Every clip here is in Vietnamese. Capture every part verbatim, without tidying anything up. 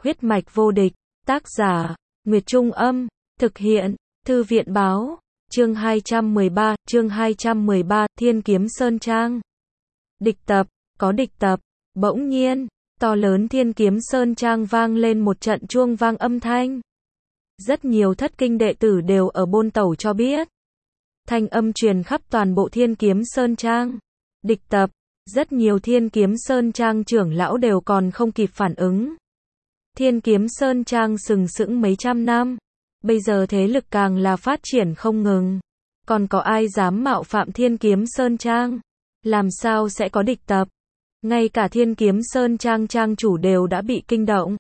Huyết mạch vô địch, tác giả, Nguyệt Trung Âm, thực hiện, Thư viện Báo, chương hai trăm mười ba, chương hai trăm mười ba, Thiên Kiếm Sơn Trang. Địch tập, có địch tập, bỗng nhiên, to lớn Thiên Kiếm Sơn Trang vang lên một trận chuông vang âm thanh. Rất nhiều thất kinh đệ tử đều ở bôn tẩu cho biết. Thanh âm truyền khắp toàn bộ Thiên Kiếm Sơn Trang. Địch tập, rất nhiều Thiên Kiếm Sơn Trang trưởng lão đều còn không kịp phản ứng. Thiên Kiếm Sơn Trang sừng sững mấy trăm năm, bây giờ thế lực càng là phát triển không ngừng. Còn có ai dám mạo phạm Thiên Kiếm Sơn Trang? Làm sao sẽ có địch tập? Ngay cả Thiên Kiếm Sơn Trang trang chủ đều đã bị kinh động.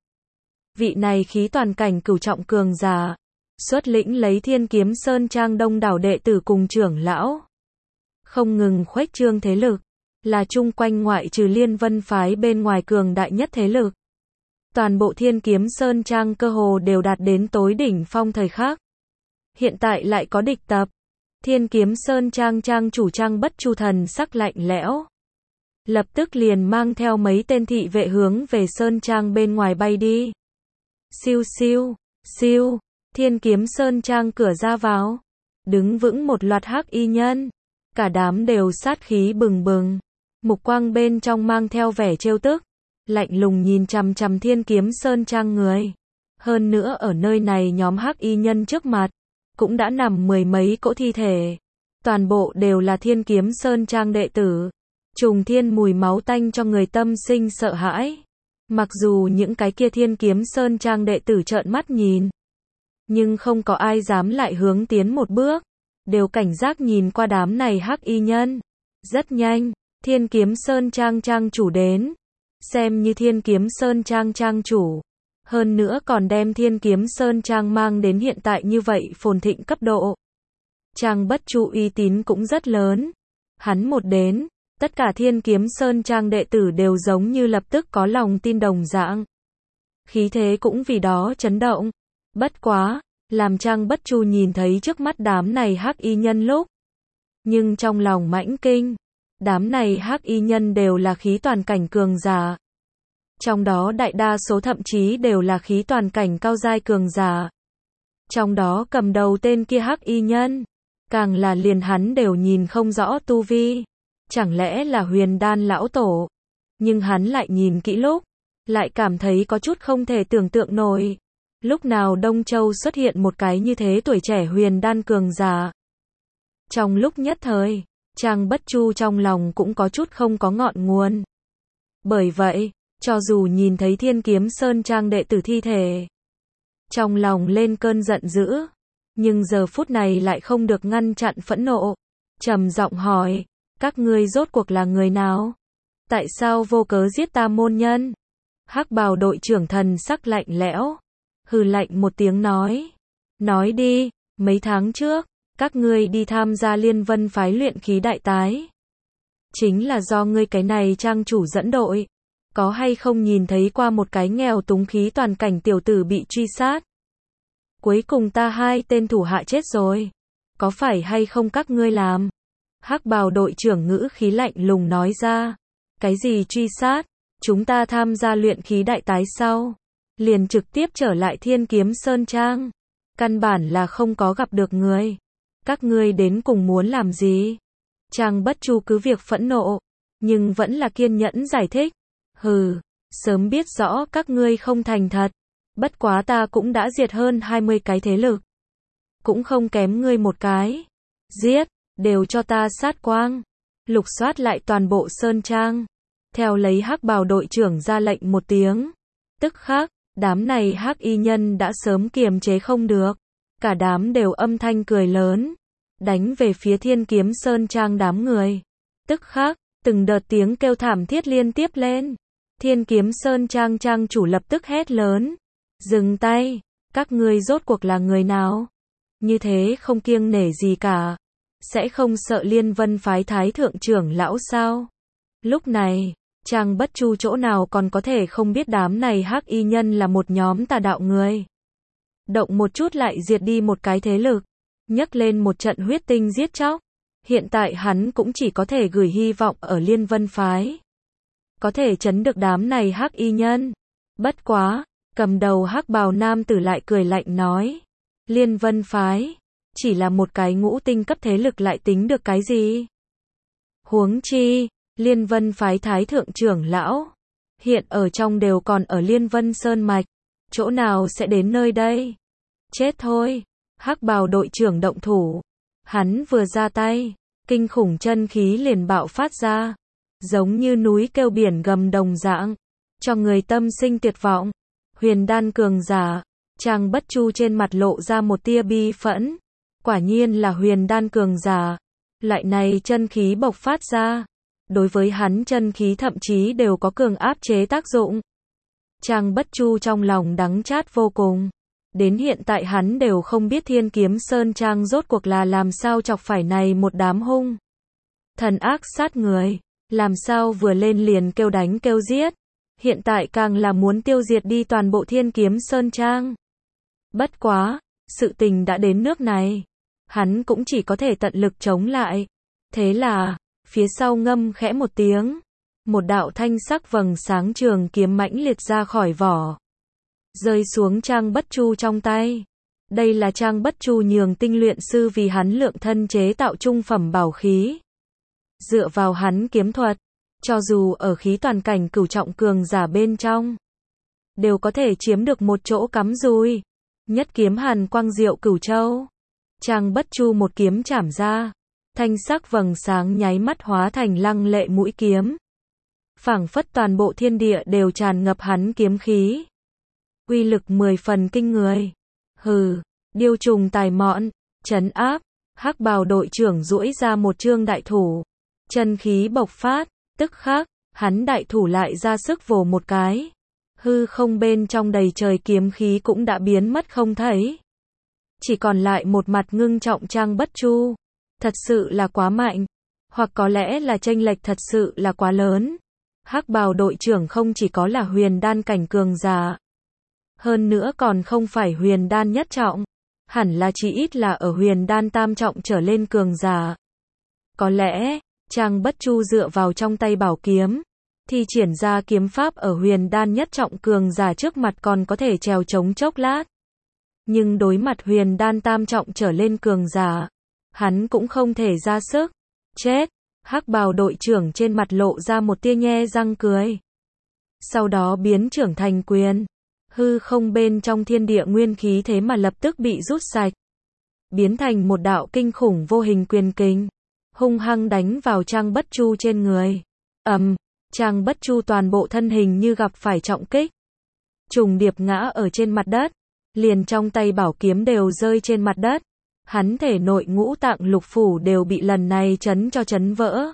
Vị này khí toàn cảnh cửu trọng cường giả, xuất lĩnh lấy Thiên Kiếm Sơn Trang đông đảo đệ tử cùng trưởng lão, không ngừng khuếch trương thế lực, là chung quanh ngoại trừ Liên Vân phái bên ngoài cường đại nhất thế lực. Toàn bộ Thiên Kiếm Sơn Trang cơ hồ đều đạt đến tối đỉnh phong thời khắc. Hiện tại lại có địch tập. Thiên Kiếm Sơn Trang trang chủ Trang Bất Chu thần sắc lạnh lẽo, lập tức liền mang theo mấy tên thị vệ hướng về Sơn Trang bên ngoài bay đi. Siêu siêu, siêu, Thiên Kiếm Sơn Trang cửa ra vào, đứng vững một loạt hắc y nhân, cả đám đều sát khí bừng bừng, mục quang bên trong mang theo vẻ trêu tức, lạnh lùng nhìn chằm chằm Thiên Kiếm Sơn Trang người. Hơn nữa ở nơi này nhóm hắc y nhân trước mặt, cũng đã nằm mười mấy cỗ thi thể. Toàn bộ đều là Thiên Kiếm Sơn Trang đệ tử. Trùng thiên mùi máu tanh cho người tâm sinh sợ hãi. Mặc dù những cái kia Thiên Kiếm Sơn Trang đệ tử trợn mắt nhìn, nhưng không có ai dám lại hướng tiến một bước, đều cảnh giác nhìn qua đám này hắc y nhân. Rất nhanh, Thiên Kiếm Sơn Trang trang chủ đến. Xem như Thiên Kiếm Sơn Trang trang chủ, hơn nữa còn đem Thiên Kiếm Sơn Trang mang đến hiện tại như vậy phồn thịnh cấp độ. Trang Bất Chu uy tín cũng rất lớn. Hắn một đến, tất cả Thiên Kiếm Sơn Trang đệ tử đều giống như lập tức có lòng tin đồng dạng. Khí thế cũng vì đó chấn động. Bất quá, làm Trang Bất Chu nhìn thấy trước mắt đám này hắc y nhân lúc, nhưng trong lòng mãnh kinh. Đám này hắc y nhân đều là khí toàn cảnh cường giả. Trong đó đại đa số thậm chí đều là khí toàn cảnh cao giai cường giả. Trong đó cầm đầu tên kia hắc y nhân, càng là liền hắn đều nhìn không rõ tu vi. Chẳng lẽ là Huyền Đan lão tổ? Nhưng hắn lại nhìn kỹ lúc, lại cảm thấy có chút không thể tưởng tượng nổi. Lúc nào Đông Châu xuất hiện một cái như thế tuổi trẻ Huyền Đan cường giả? Trong lúc nhất thời, Trang Bất Chu trong lòng cũng có chút không có ngọn nguồn. Bởi vậy, cho dù nhìn thấy Thiên Kiếm Sơn Trang đệ tử thi thể, trong lòng lên cơn giận dữ, nhưng giờ phút này lại không được ngăn chặn phẫn nộ. Trầm giọng hỏi, các ngươi rốt cuộc là người nào? Tại sao vô cớ giết ta môn nhân? Hắc bào đội trưởng thần sắc lạnh lẽo, hừ lạnh một tiếng nói. Nói đi, mấy tháng trước, các ngươi đi tham gia Liên Vân phái luyện khí đại tái. Chính là do ngươi cái này trang chủ dẫn đội. Có hay không nhìn thấy qua một cái nghèo túng khí toàn cảnh tiểu tử bị truy sát? Cuối cùng ta hai tên thủ hạ chết rồi. Có phải hay không các ngươi làm? Hắc bào đội trưởng ngữ khí lạnh lùng nói ra. Cái gì truy sát? Chúng ta tham gia luyện khí đại tái sau, liền trực tiếp trở lại Thiên Kiếm Sơn Trang. Căn bản là không có gặp được người. Các ngươi đến cùng muốn làm gì? Trang Bất Chu cứ việc phẫn nộ, nhưng vẫn là kiên nhẫn giải thích. Hừ, sớm biết rõ các ngươi không thành thật. Bất quá ta cũng đã diệt hơn hai mươi cái thế lực. Cũng không kém ngươi một cái. Giết, đều cho ta sát quang. Lục soát lại toàn bộ Sơn Trang. Theo lấy hắc bào đội trưởng ra lệnh một tiếng. Tức khắc, đám này hắc y nhân đã sớm kiềm chế không được. Cả đám đều âm thanh cười lớn, đánh về phía Thiên Kiếm Sơn Trang đám người. Tức khắc, từng đợt tiếng kêu thảm thiết liên tiếp lên. Thiên Kiếm Sơn Trang trang chủ lập tức hét lớn. Dừng tay, các ngươi rốt cuộc là người nào? Như thế không kiêng nể gì cả. Sẽ không sợ Liên Vân phái thái thượng trưởng lão sao? Lúc này, Trang Bất Chu chỗ nào còn có thể không biết đám này hắc y nhân là một nhóm tà đạo người. Động một chút lại diệt đi một cái thế lực, nhấc lên một trận huyết tinh giết chóc. Hiện tại hắn cũng chỉ có thể gửi hy vọng ở Liên Vân phái, có thể trấn được đám này hắc y nhân. Bất quá, Cầm đầu hắc bào nam tử lại cười lạnh nói. Liên Vân phái, chỉ là một cái ngũ tinh cấp thế lực lại tính được cái gì? Huống chi, Liên Vân phái thái thượng trưởng lão, hiện ở trong đều còn ở Liên Vân Sơn Mạch, chỗ nào sẽ đến nơi đây? Chết thôi, hắc bào đội trưởng động thủ. Hắn vừa ra tay, kinh khủng chân khí liền bạo phát ra, giống như núi kêu biển gầm đồng dạng, cho người tâm sinh tuyệt vọng. Huyền đan cường giả, Trang Bất Chu trên mặt lộ ra một tia bi phẫn, quả nhiên là huyền đan cường giả, loại này chân khí bộc phát ra, đối với hắn chân khí thậm chí đều có cường áp chế tác dụng. Trang Bất Chu trong lòng đắng chát vô cùng, đến hiện tại hắn đều không biết Thiên Kiếm Sơn Trang rốt cuộc là làm sao chọc phải này một đám hung thần ác sát người, làm sao vừa lên liền kêu đánh kêu giết, hiện tại càng là muốn tiêu diệt đi toàn bộ Thiên Kiếm Sơn Trang. Bất quá, sự tình đã đến nước này, hắn cũng chỉ có thể tận lực chống lại. Thế là, phía sau ngâm khẽ một tiếng, một đạo thanh sắc vầng sáng trường kiếm mãnh liệt ra khỏi vỏ, rơi xuống Trang Bất Chu trong tay. Đây là Trang Bất Chu nhường tinh luyện sư vì hắn lượng thân chế tạo trung phẩm bảo khí. Dựa vào hắn kiếm thuật, cho dù ở khí toàn cảnh cửu trọng cường giả bên trong, đều có thể chiếm được một chỗ cắm dùi. Nhất kiếm hàn quang diệu cửu châu. Trang Bất Chu một kiếm chảm ra, thanh sắc vầng sáng nháy mắt hóa thành lăng lệ mũi kiếm. Phảng phất toàn bộ thiên địa đều tràn ngập hắn kiếm khí. Uy lực mười phần kinh người. Hừ, điêu trùng tài mọn, trấn áp, hắc bào đội trưởng duỗi ra một trương đại thủ. Chân khí bộc phát, tức khắc, hắn đại thủ lại ra sức vồ một cái. Hư không bên trong đầy trời kiếm khí cũng đã biến mất không thấy. Chỉ còn lại một mặt ngưng trọng Trang Bất Chu. Thật sự là quá mạnh, hoặc có lẽ là chênh lệch thật sự là quá lớn. Hắc bào đội trưởng không chỉ có là huyền đan cảnh cường giả, hơn nữa còn không phải huyền đan nhất trọng, hẳn là chỉ ít là ở huyền đan tam trọng trở lên cường giả. Có lẽ, Trang Bất Chu dựa vào trong tay bảo kiếm, thi triển ra kiếm pháp ở huyền đan nhất trọng cường giả trước mặt còn có thể trèo chống chốc lát. Nhưng đối mặt huyền đan tam trọng trở lên cường giả, hắn cũng không thể ra sức. Chết! Hắc bào đội trưởng trên mặt lộ ra một tia nhe răng cười. Sau đó biến trưởng thành quyền. Hư không bên trong thiên địa nguyên khí thế mà lập tức bị rút sạch, biến thành một đạo kinh khủng vô hình quyền kình, hung hăng đánh vào Trang Bất Chu trên người. Ầm, um, Trang Bất Chu toàn bộ thân hình như gặp phải trọng kích, trùng điệp ngã ở trên mặt đất, liền trong tay bảo kiếm đều rơi trên mặt đất. Hắn thể nội ngũ tạng lục phủ đều bị lần này chấn cho chấn vỡ.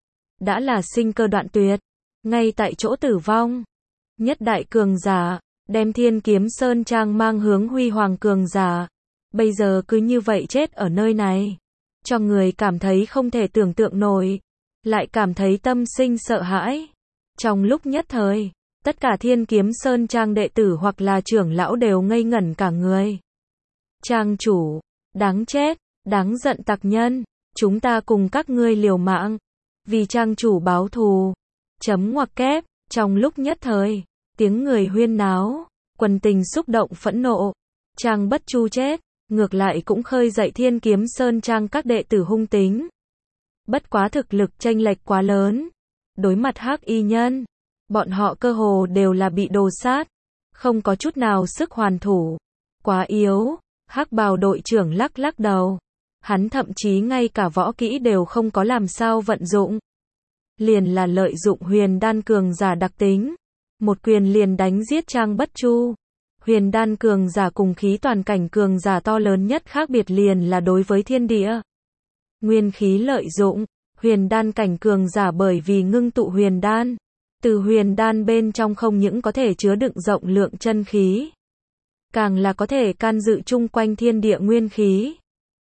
Đã là sinh cơ đoạn tuyệt, ngay tại chỗ tử vong. Nhất đại cường giả, đem Thiên Kiếm Sơn Trang mang hướng huy hoàng cường giả, bây giờ cứ như vậy chết ở nơi này, cho người cảm thấy không thể tưởng tượng nổi, lại cảm thấy tâm sinh sợ hãi. Trong lúc nhất thời, tất cả Thiên Kiếm Sơn Trang đệ tử hoặc là trưởng lão đều ngây ngẩn cả người. Trang chủ, đáng chết, đáng giận tặc nhân, chúng ta cùng các ngươi liều mạng, vì trang chủ báo thù. Chấm ngoặc kép, trong lúc nhất thời, tiếng người huyên náo, quần tình xúc động phẫn nộ. Trang Bất Chu chết, ngược lại cũng khơi dậy Thiên Kiếm Sơn Trang các đệ tử hung tính. Bất quá thực lực chênh lệch quá lớn, đối mặt hắc y nhân, bọn họ cơ hồ đều là bị đồ sát, không có chút nào sức hoàn thủ, quá yếu. Hắc bào đội trưởng lắc lắc đầu, hắn thậm chí ngay cả võ kỹ đều không có làm sao vận dụng, liền là lợi dụng huyền đan cường giả đặc tính, một quyền liền đánh giết Trang Bất Chu. Huyền đan cường giả cùng khí toàn cảnh cường giả to lớn nhất khác biệt liền là đối với thiên địa nguyên khí lợi dụng. Huyền đan cảnh cường giả bởi vì ngưng tụ huyền đan, từ huyền đan bên trong không những có thể chứa đựng rộng lượng chân khí, càng là có thể can dự chung quanh thiên địa nguyên khí.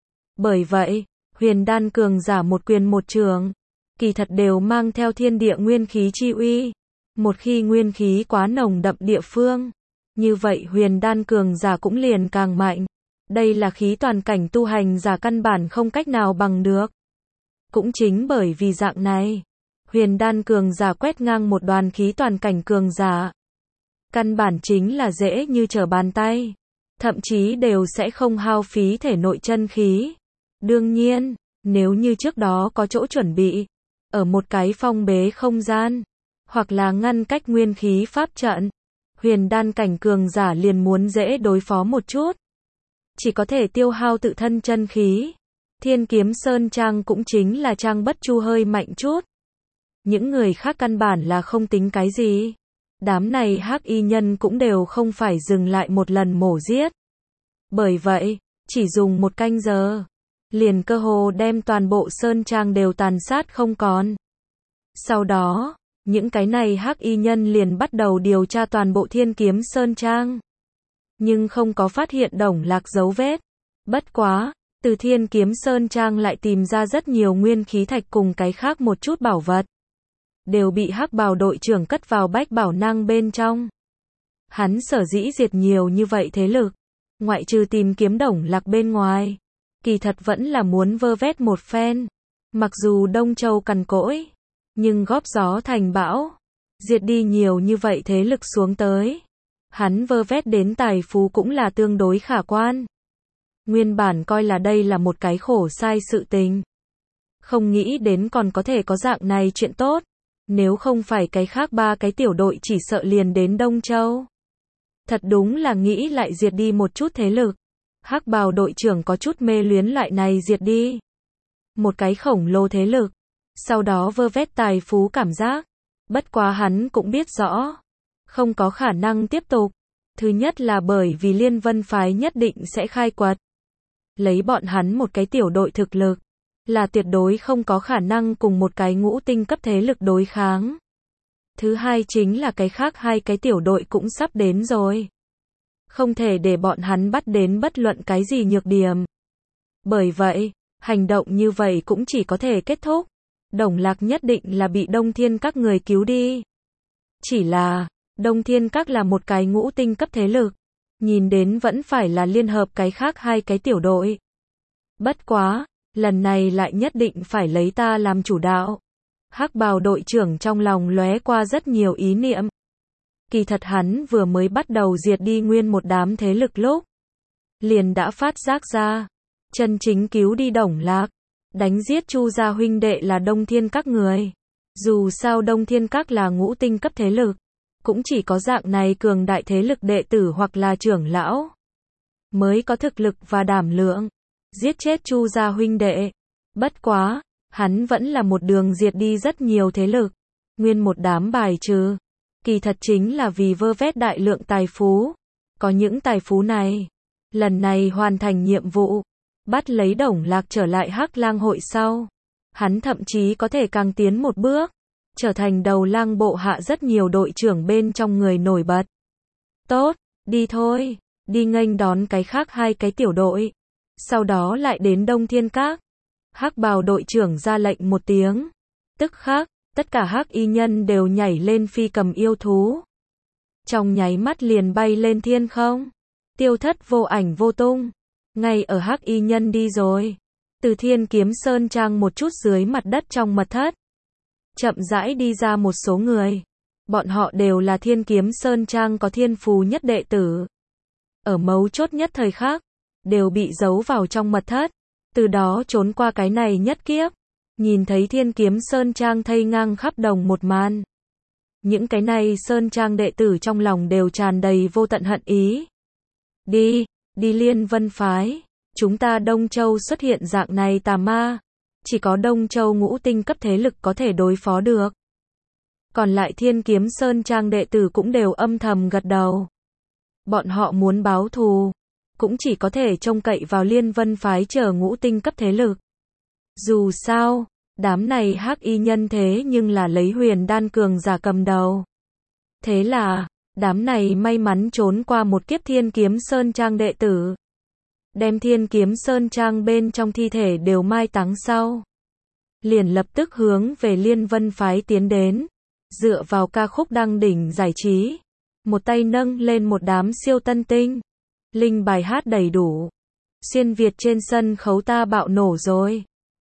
Bởi vậy, huyền đan cường giả một quyền một trường, kỳ thật đều mang theo thiên địa nguyên khí chi uy. Một khi nguyên khí quá nồng đậm địa phương, như vậy huyền đan cường giả cũng liền càng mạnh. Đây là khí toàn cảnh tu hành giả căn bản không cách nào bằng được. Cũng chính bởi vì dạng này, huyền đan cường giả quét ngang một đoàn khí toàn cảnh cường giả, Căn bản chính là dễ như trở bàn tay. Thậm chí đều sẽ không hao phí thể nội chân khí. Đương nhiên, nếu như trước đó có chỗ chuẩn bị, ở một cái phong bế không gian, hoặc là ngăn cách nguyên khí pháp trận, huyền đan cảnh cường giả liền muốn dễ đối phó một chút. Chỉ có thể tiêu hao tự thân chân khí. Thiên Kiếm Sơn Trang cũng chính là Trang Bất Chu hơi mạnh chút. Những người khác căn bản là không tính cái gì. Đám này hắc y nhân cũng đều không phải dừng lại một lần mổ giết. Bởi vậy, chỉ dùng một canh giờ, liền cơ hồ đem toàn bộ Sơn Trang đều tàn sát không còn. Sau đó, những cái này hắc y nhân liền bắt đầu điều tra toàn bộ Thiên Kiếm Sơn Trang. Nhưng không có phát hiện Đồng Lạc dấu vết. Bất quá, từ Thiên Kiếm Sơn Trang lại tìm ra rất nhiều nguyên khí thạch cùng cái khác một chút bảo vật. Đều bị hắc bào đội trưởng cất vào bách bảo năng bên trong. Hắn sở dĩ diệt nhiều như vậy thế lực, ngoại trừ tìm kiếm Đồng Lạc bên ngoài, kỳ thật vẫn là muốn vơ vét một phen. Mặc dù Đông Châu cằn cỗi, nhưng góp gió thành bão, diệt đi nhiều như vậy thế lực xuống tới, hắn vơ vét đến tài phú cũng là tương đối khả quan. Nguyên bản coi là đây là một cái khổ sai sự tình. Không nghĩ đến còn có thể có dạng này chuyện tốt. Nếu không phải cái khác ba cái tiểu đội chỉ sợ liền đến Đông Châu. Thật đúng là nghĩ lại diệt đi một chút thế lực. Hắc bào đội trưởng có chút mê luyến loại này diệt đi. Một cái khổng lồ thế lực. Sau đó vơ vét tài phú cảm giác. Bất quá hắn cũng biết rõ. Không có khả năng tiếp tục. Thứ nhất là bởi vì Liên Vân Phái nhất định sẽ khai quật. Lấy bọn hắn một cái tiểu đội thực lực, là tuyệt đối không có khả năng cùng một cái ngũ tinh cấp thế lực đối kháng. Thứ hai chính là cái khác hai cái tiểu đội cũng sắp đến rồi. Không thể để bọn hắn bắt đến bất luận cái gì nhược điểm. Bởi vậy, hành động như vậy cũng chỉ có thể kết thúc. Đồng Lạc nhất định là bị Đông Thiên các người cứu đi. Chỉ là, Đông Thiên các là một cái ngũ tinh cấp thế lực. Nhìn đến vẫn phải là liên hợp cái khác hai cái tiểu đội. Bất quá, lần này lại nhất định phải lấy ta làm chủ đạo. Hắc bào đội trưởng trong lòng lóe qua rất nhiều ý niệm. Kỳ thật hắn vừa mới bắt đầu diệt đi nguyên một đám thế lực lúc, liền đã phát giác ra, chân chính cứu đi Đồng Lạc, đánh giết Chu gia huynh đệ là Đông Thiên các người. Dù sao Đông Thiên các là ngũ tinh cấp thế lực, cũng chỉ có dạng này cường đại thế lực đệ tử hoặc là trưởng lão mới có thực lực và đảm lượng giết chết Chu gia huynh đệ. Bất quá, hắn vẫn là một đường diệt đi rất nhiều thế lực, nguyên một đám bài trừ. Kỳ thật chính là vì vơ vét đại lượng tài phú. Có những tài phú này, lần này hoàn thành nhiệm vụ, bắt lấy Đồng Lạc trở lại Hắc Lang hội sau, hắn thậm chí có thể càng tiến một bước, trở thành đầu lang bộ hạ rất nhiều đội trưởng bên trong người nổi bật. Tốt, đi thôi, đi nghênh đón cái khác hai cái tiểu đội, sau đó lại đến Đông Thiên Các. Hắc bào đội trưởng ra lệnh một tiếng, tức khắc, tất cả hắc y nhân đều nhảy lên phi cầm yêu thú. Trong nháy mắt liền bay lên thiên không, tiêu thất vô ảnh vô tung. Ngay ở hắc y nhân đi rồi, từ Thiên Kiếm Sơn Trang một chút dưới mặt đất trong mật thất, chậm rãi đi ra một số người. Bọn họ đều là Thiên Kiếm Sơn Trang có thiên phú nhất đệ tử. Ở mấu chốt nhất thời khắc, đều bị giấu vào trong mật thất, từ đó trốn qua cái này nhất kiếp. Nhìn thấy Thiên Kiếm Sơn Trang thây ngang khắp đồng một màn, những cái này Sơn Trang đệ tử trong lòng đều tràn đầy vô tận hận ý. Đi, đi Liên Vân Phái, chúng ta Đông Châu xuất hiện dạng này tà ma, chỉ có Đông Châu ngũ tinh cấp thế lực có thể đối phó được. Còn lại Thiên Kiếm Sơn Trang đệ tử cũng đều âm thầm gật đầu. Bọn họ muốn báo thù, cũng chỉ có thể trông cậy vào Liên Vân Phái chờ ngũ tinh cấp thế lực. Dù sao, đám này hắc y nhân thế nhưng là lấy huyền đan cường giả cầm đầu. Thế là, đám này may mắn trốn qua một kiếp Thiên Kiếm Sơn Trang đệ tử, đem Thiên Kiếm Sơn Trang bên trong thi thể đều mai táng sau, liền lập tức hướng về Liên Vân Phái tiến đến, dựa vào ca khúc đăng đỉnh giải trí, một tay nâng lên một đám siêu tân tinh, linh bài hát đầy đủ. Xuyên Việt trên sân khấu ta bạo nổ rồi.